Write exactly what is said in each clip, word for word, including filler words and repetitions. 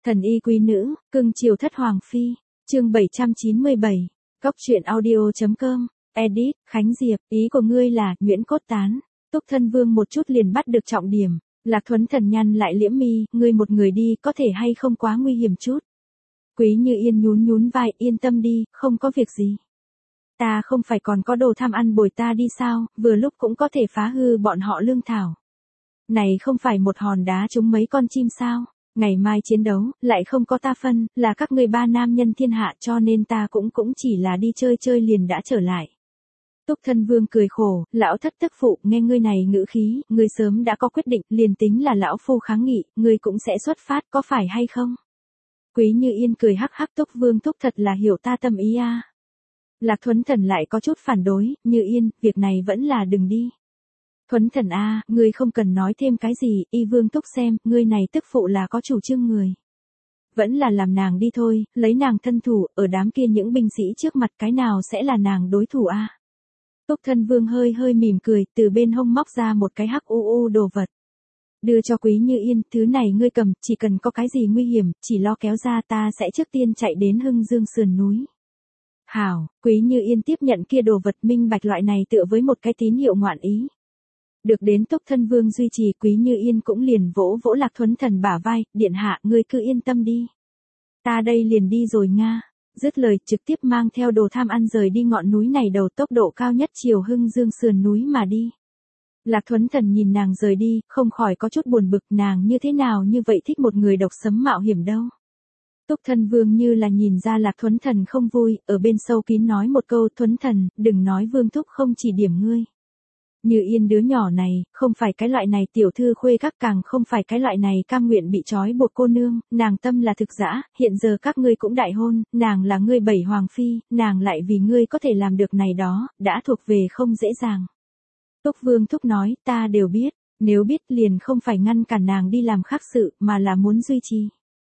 Thần y quý nữ, cưng chiều thất hoàng phi, chương bảy trăm chín mươi bảy, Cốc truyện audio chấm com, edit, Khánh Diệp, ý của ngươi là, Nguyễn Cốt Tán, Túc Thân Vương một chút liền bắt được trọng điểm, Lạc Thuấn Thần nhăn lại liễm mi, ngươi một người đi, có thể hay không quá nguy hiểm chút. Quý Như Yên nhún nhún vai, yên tâm đi, không có việc gì. Ta không phải còn có đồ tham ăn bồi ta đi sao, vừa lúc cũng có thể phá hư bọn họ lương thảo. Này không phải một hòn đá trúng mấy con chim sao, ngày mai chiến đấu, lại không có ta phân, là các ngươi ba nam nhân thiên hạ cho nên ta cũng cũng chỉ là đi chơi chơi liền đã trở lại. Túc Thân Vương cười khổ, lão thất tức phụ, nghe ngươi này ngữ khí, ngươi sớm đã có quyết định, liền tính là lão phu kháng nghị, ngươi cũng sẽ xuất phát, có phải hay không? Quý Như Yên cười hắc hắc, Túc Vương thúc thật là hiểu ta tâm ý a. Lạc Thuấn Thần lại có chút phản đối, Như Yên, việc này vẫn là đừng đi. Thuấn Thần a, ngươi không cần nói thêm cái gì, y Vương thúc xem, ngươi này tức phụ là có chủ trương người. Vẫn là làm nàng đi thôi, lấy nàng thân thủ, ở đám kia những binh sĩ trước mặt cái nào sẽ là nàng đối thủ a? Túc Thân Vương hơi hơi mỉm cười, từ bên hông móc ra một cái hắc u u đồ vật. Đưa cho Quý Như Yên, thứ này ngươi cầm, chỉ cần có cái gì nguy hiểm, chỉ lo kéo ra ta sẽ trước tiên chạy đến Hưng Dương sườn núi. Hảo, Quý Như Yên tiếp nhận kia đồ vật, minh bạch loại này tựa với một cái tín hiệu ngoạn ý. Được đến Túc Thân Vương duy trì, Quý Như Yên cũng liền vỗ vỗ Lạc Thuấn Thần bả vai, điện hạ, ngươi cứ yên tâm đi. Ta đây liền đi rồi nga. Dứt lời, trực tiếp mang theo đồ tham ăn rời đi ngọn núi này đầu tốc độ cao nhất chiều Hưng Dương sườn núi mà đi. Lạc Thuấn Thần nhìn nàng rời đi, không khỏi có chút buồn bực, nàng như thế nào như vậy thích một người độc sấm mạo hiểm đâu. Túc Thân Vương như là nhìn ra Lạc Thuấn Thần không vui, ở bên sâu kín nói một câu, Thuấn Thần, đừng nói Vương thúc không chỉ điểm ngươi. Như Yên đứa nhỏ này, không phải cái loại này tiểu thư khuê các, càng không phải cái loại này cam nguyện bị trói buộc cô nương, nàng tâm là thực dã, hiện giờ các ngươi cũng đại hôn, nàng là ngươi bảy hoàng phi, nàng lại vì ngươi có thể làm được này đó, đã thuộc về không dễ dàng. Túc Vương thúc nói, ta đều biết, nếu biết liền không phải ngăn cản nàng đi làm khác sự, mà là muốn duy trì.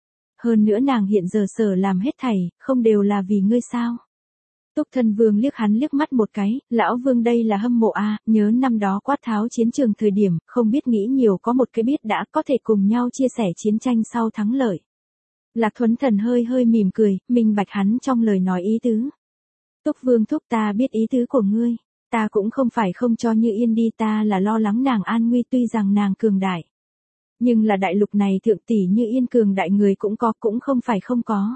Hơn nữa nàng hiện giờ sở làm hết thảy, không đều là vì ngươi sao. Túc Thân Vương liếc hắn liếc mắt một cái, lão Vương đây là hâm mộ a, nhớ năm đó quát tháo chiến trường thời điểm, không biết nghĩ nhiều có một cái biết đã có thể cùng nhau chia sẻ chiến tranh sau thắng lợi. Lạc Thuấn Thần hơi hơi mỉm cười, minh bạch hắn trong lời nói ý tứ. Túc Vương thúc, ta biết ý tứ của ngươi, ta cũng không phải không cho Như Yên đi, ta là lo lắng nàng an nguy, tuy rằng nàng cường đại. Nhưng là đại lục này thượng tỷ Như Yên cường đại người cũng có, cũng không phải không có.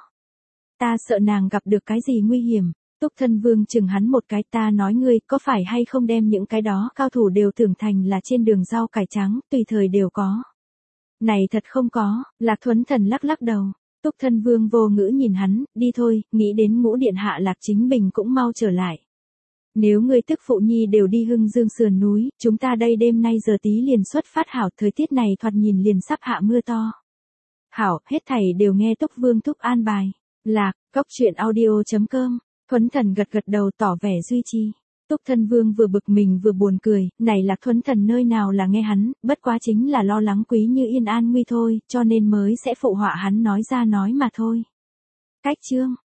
Ta sợ nàng gặp được cái gì nguy hiểm. Túc Thân Vương chừng hắn một cái, ta nói ngươi có phải hay không đem những cái đó cao thủ đều tưởng thành là trên đường rau cải trắng, tùy thời đều có. Này thật không có, Lạc Thuấn Thần lắc lắc đầu. Túc Thân Vương vô ngữ nhìn hắn, đi thôi, nghĩ đến ngũ điện hạ Lạc Chính Bình cũng mau trở lại. Nếu ngươi tức phụ nhi đều đi Hưng Dương sườn núi, chúng ta đây đêm nay giờ tí liền xuất phát hảo, thời tiết này thoạt nhìn liền sắp hạ mưa to. Hảo, hết thảy đều nghe Túc Vương thúc an bài. Lạc, Cốc truyện audio chấm com. Thuấn Thần gật gật đầu tỏ vẻ duy trì. Túc Thân Vương vừa bực mình vừa buồn cười, này Lạc Thuấn Thần nơi nào là nghe hắn, bất quá chính là lo lắng Quý Như Yên an nguy thôi, cho nên mới sẽ phụ họa hắn nói ra nói mà thôi. Cách chương